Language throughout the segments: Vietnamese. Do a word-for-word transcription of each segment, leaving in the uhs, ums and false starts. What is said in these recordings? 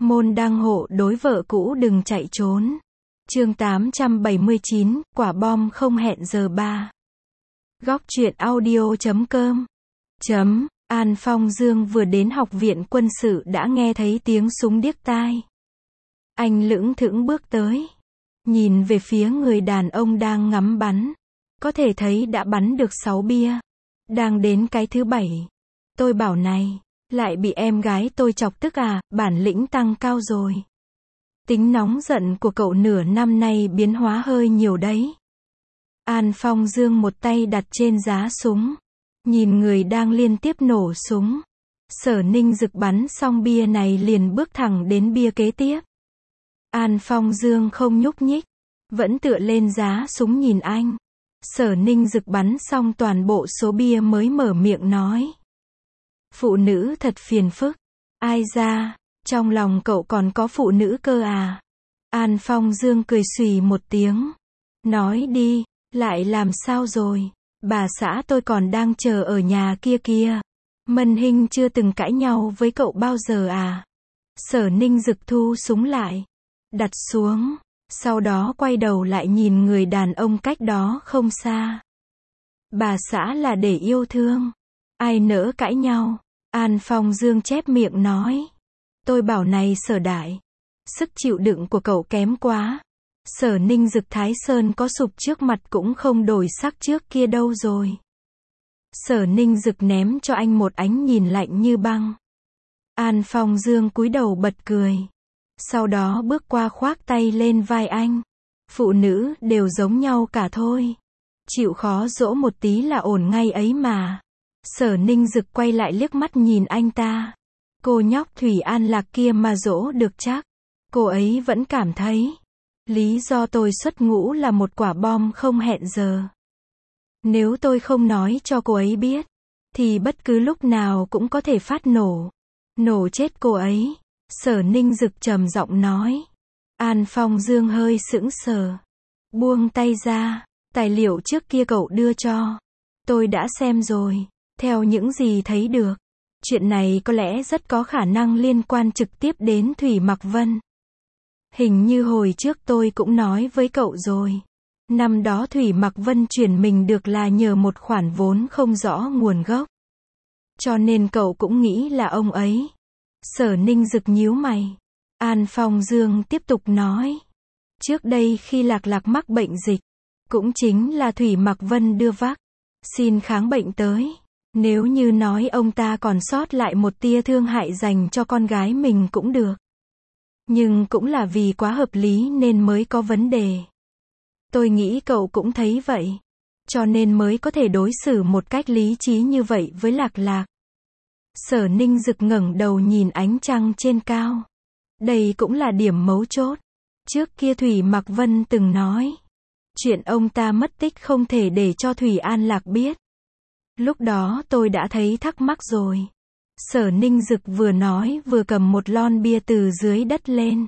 Môn đăng hộ đối vợ cũ đừng chạy trốn. Chương tám trăm bảy mươi chín, quả bom không hẹn giờ ba. Góc truyện audio chấm com. Chấm, An Phong Dương vừa đến học viện quân sự đã nghe thấy tiếng súng điếc tai. Anh lững thững bước tới. Nhìn về phía người đàn ông đang ngắm bắn. Có thể thấy đã bắn được sáu bia. Đang đến cái thứ bảy. Tôi bảo này, lại bị em gái tôi chọc tức à, bản lĩnh tăng cao rồi. Tính nóng giận của cậu nửa năm nay biến hóa hơi nhiều đấy. An Phong Dương một tay đặt trên giá súng. Nhìn người đang liên tiếp nổ súng. Sở Ninh Dực bắn xong bia này liền bước thẳng đến bia kế tiếp. An Phong Dương không nhúc nhích. Vẫn tựa lên giá súng nhìn anh. Sở Ninh Dực bắn xong toàn bộ số bia mới mở miệng nói. Phụ nữ thật phiền phức. Ai ra, trong lòng cậu còn có phụ nữ cơ à? An Phong Dương cười xùy một tiếng. Nói đi, lại làm sao rồi? Bà xã tôi còn đang chờ ở nhà kia kia. Mân Hinh chưa từng cãi nhau với cậu bao giờ à? Sở Ninh Dực thu súng lại. Đặt xuống. Sau đó quay đầu lại nhìn người đàn ông cách đó không xa. Bà xã là để yêu thương. Ai nỡ cãi nhau? An Phong Dương chép miệng nói. Tôi bảo này Sở đại. Sức chịu đựng của cậu kém quá. Sở Ninh Dực Thái Sơn có sụp trước mặt cũng không đổi sắc trước kia đâu rồi. Sở Ninh Dực ném cho anh một ánh nhìn lạnh như băng. An Phong Dương cúi đầu bật cười. Sau đó bước qua khoác tay lên vai anh. Phụ nữ đều giống nhau cả thôi. Chịu khó dỗ một tí là ổn ngay ấy mà. Sở Ninh Dực quay lại liếc mắt nhìn anh ta. Cô nhóc Thủy An Lạc kia mà dỗ được chắc. Cô ấy vẫn cảm thấy. Lý do tôi xuất ngũ là một quả bom không hẹn giờ. Nếu tôi không nói cho cô ấy biết. Thì bất cứ lúc nào cũng có thể phát nổ. Nổ chết cô ấy. Sở Ninh Dực trầm giọng nói. An Phong Dương hơi sững sờ. Buông tay ra. Tài liệu trước kia cậu đưa cho. Tôi đã xem rồi. Theo những gì thấy được. Chuyện này có lẽ rất có khả năng liên quan trực tiếp đến Thủy Mặc Vân. Hình như hồi trước tôi cũng nói với cậu rồi. Năm đó Thủy Mặc Vân chuyển mình được là nhờ một khoản vốn không rõ nguồn gốc. Cho nên cậu cũng nghĩ là ông ấy. Sở Ninh Dực nhíu mày. An Phong Dương tiếp tục nói. Trước đây khi Lạc Lạc mắc bệnh dịch. Cũng chính là Thủy Mặc Vân đưa vắc xin kháng bệnh tới. Nếu như nói ông ta còn sót lại một tia thương hại dành cho con gái mình cũng được. Nhưng cũng là vì quá hợp lý nên mới có vấn đề. Tôi nghĩ cậu cũng thấy vậy. Cho nên mới có thể đối xử một cách lý trí như vậy với Lạc Lạc. Sở Ninh Dực ngẩng đầu nhìn ánh trăng trên cao. Đây cũng là điểm mấu chốt. Trước kia Thủy Mặc Vân từng nói. Chuyện ông ta mất tích không thể để cho Thủy An Lạc biết. Lúc đó tôi đã thấy thắc mắc rồi. Sở Ninh Dực vừa nói vừa cầm một lon bia từ dưới đất lên.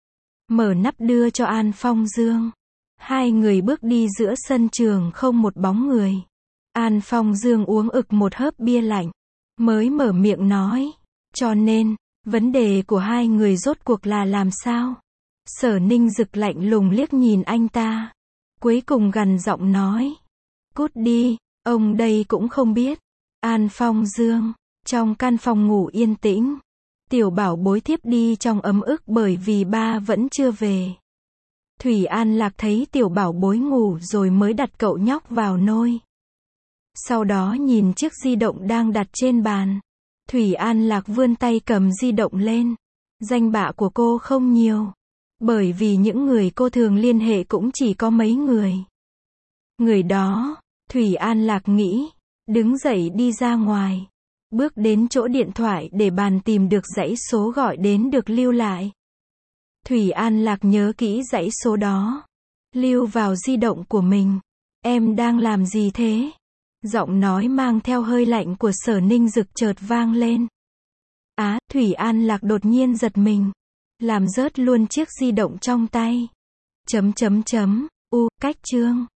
Mở nắp đưa cho An Phong Dương. Hai người bước đi giữa sân trường không một bóng người. An Phong Dương uống ực một hớp bia lạnh. Mới mở miệng nói. Cho nên, vấn đề của hai người rốt cuộc là làm sao? Sở Ninh Dực lạnh lùng liếc nhìn anh ta. Cuối cùng gằn giọng nói. Cút đi, ông đây cũng không biết. An Phong Dương. Trong căn phòng ngủ yên tĩnh. Tiểu Bảo Bối thiếp đi trong ấm ức bởi vì ba vẫn chưa về. Thủy An Lạc thấy Tiểu Bảo Bối ngủ rồi mới đặt cậu nhóc vào nôi. Sau đó nhìn chiếc di động đang đặt trên bàn. Thủy An Lạc vươn tay cầm di động lên. Danh bạ của cô không nhiều. Bởi vì những người cô thường liên hệ cũng chỉ có mấy người. Người đó, Thủy An Lạc nghĩ. Đứng dậy đi ra ngoài. Bước đến chỗ điện thoại để bàn tìm được dãy số gọi đến được lưu lại. Thủy An Lạc nhớ kỹ dãy số đó. Lưu vào di động của mình. Em đang làm gì thế? Giọng nói mang theo hơi lạnh của Sở Ninh Dực chợt vang lên. Á, Thủy An Lạc đột nhiên giật mình. Làm rớt luôn chiếc di động trong tay. Chấm chấm chấm, u, cách chương.